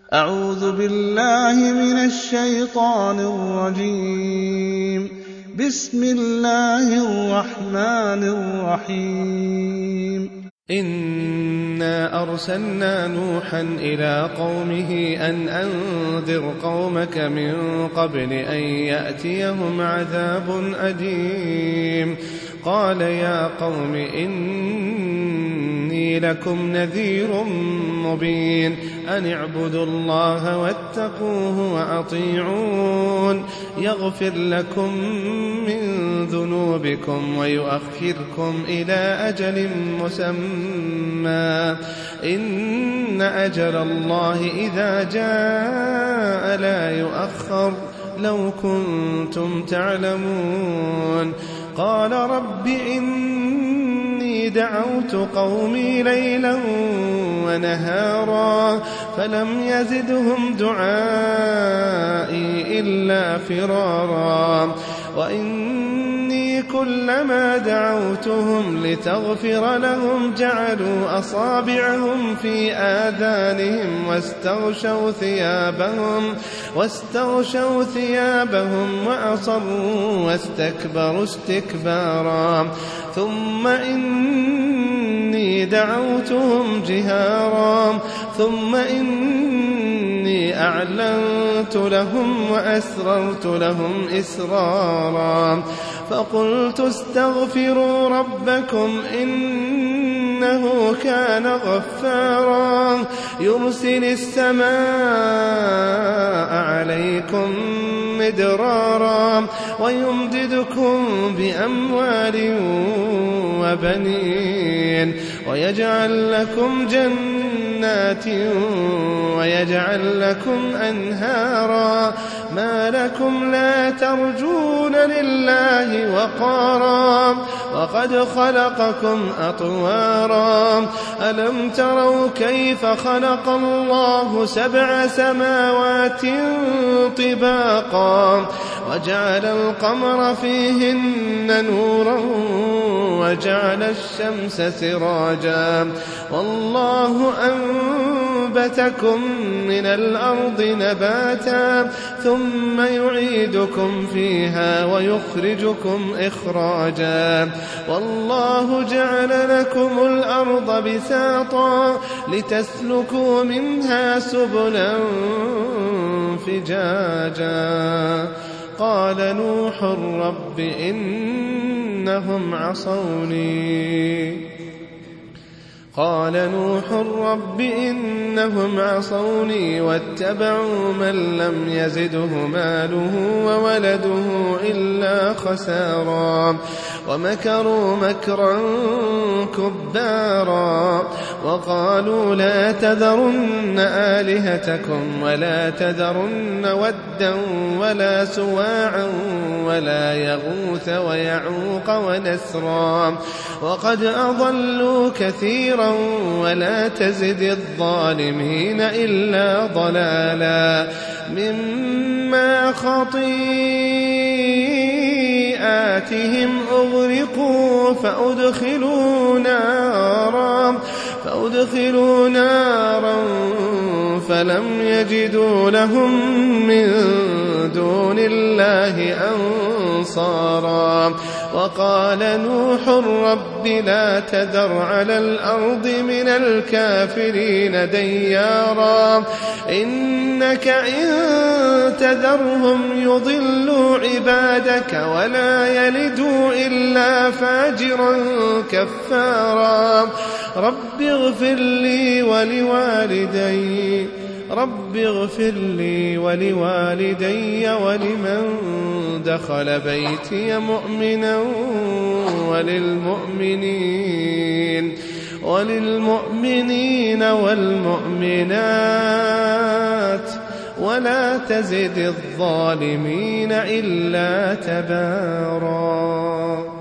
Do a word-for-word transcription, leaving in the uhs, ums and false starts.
أعوذ بالله من الشيطان الرجيم. بسم الله الرحمن الرحيم. إنا أرسلنا نوحا إلى قومه أن أنذر قومك من قبل أن يأتيهم عذاب أليم. قال يا قوم إني لكم نذير مبين أن اعبدوا الله واتقوه وأطيعون يغفر لكم من ذنوبكم ويؤخركم إلى أجل مسمى إن أجل الله إذا جاء لا يؤخر لو كنتم تعلمون. قال رب إني دعوت قومي ليلا ونهارا فلم يزدهم دعائي إلا فرارا وإني كلما دعوتهم لتغفر لهم جعلوا أصابعهم في آذانهم واستغشوا ثيابهم واستغشوا ثيابهم وأصروا واستكبروا استكبارا ثم إني دعوتهم جهارا ثم إني أعلنت لهم وأسررت لهم إسرارا فقلت استغفروا ربكم إنه كان غفارا يرسل السماء عليكم مدرارا ويمددكم بأموال وبنين ويجعل لكم جنات ويجعل لكم أنهارا ما لكم لا ترجون لله وقارا وقد خلقكم أطوارا ألم تروا كيف خلق الله سبع سماوات طباقا وجعل القمر فيهن نورا وجعل الشمس سراجا والله أنبتكم من الأرض نباتا ثم يعيدكم فيها ويخرجكم إخراجا والله جعل لكم الأرض بساطا لتسلكوا منها سبلا فجاجا. قال نوح رب إنهم عصوني قال نوح رب إنهم عصوني واتبعوا من لم يزده ماله وولده إلا خسارا ومكروا مكرا كبارا وقالوا لا تذرن آلهتكم ولا تذرن ودا ولا سواعا ولا يغوث ويعوق ونسرا وقد أضلوا كثيرا ولا تزد الظالمين إلا ضلالا مما خطيئاتهم أغرقوا فأدخلوا نارا فأدخلوا نارا فلم يجدوا لهم من دون الله أنصارا وقال نوح رب لا تذر على الأرض من الكافرين ديارا إنك إن تذرهم يضلوا عبادك ولا يلدوا إلا فاجرا كفارا رب اغفر لي ولوالدي رب اغفر لي ولوالدي ولمن دخل بيتي مؤمنا وللمؤمنين وللمؤمنين والمؤمنات ولا تزد الظالمين إلا تبارا.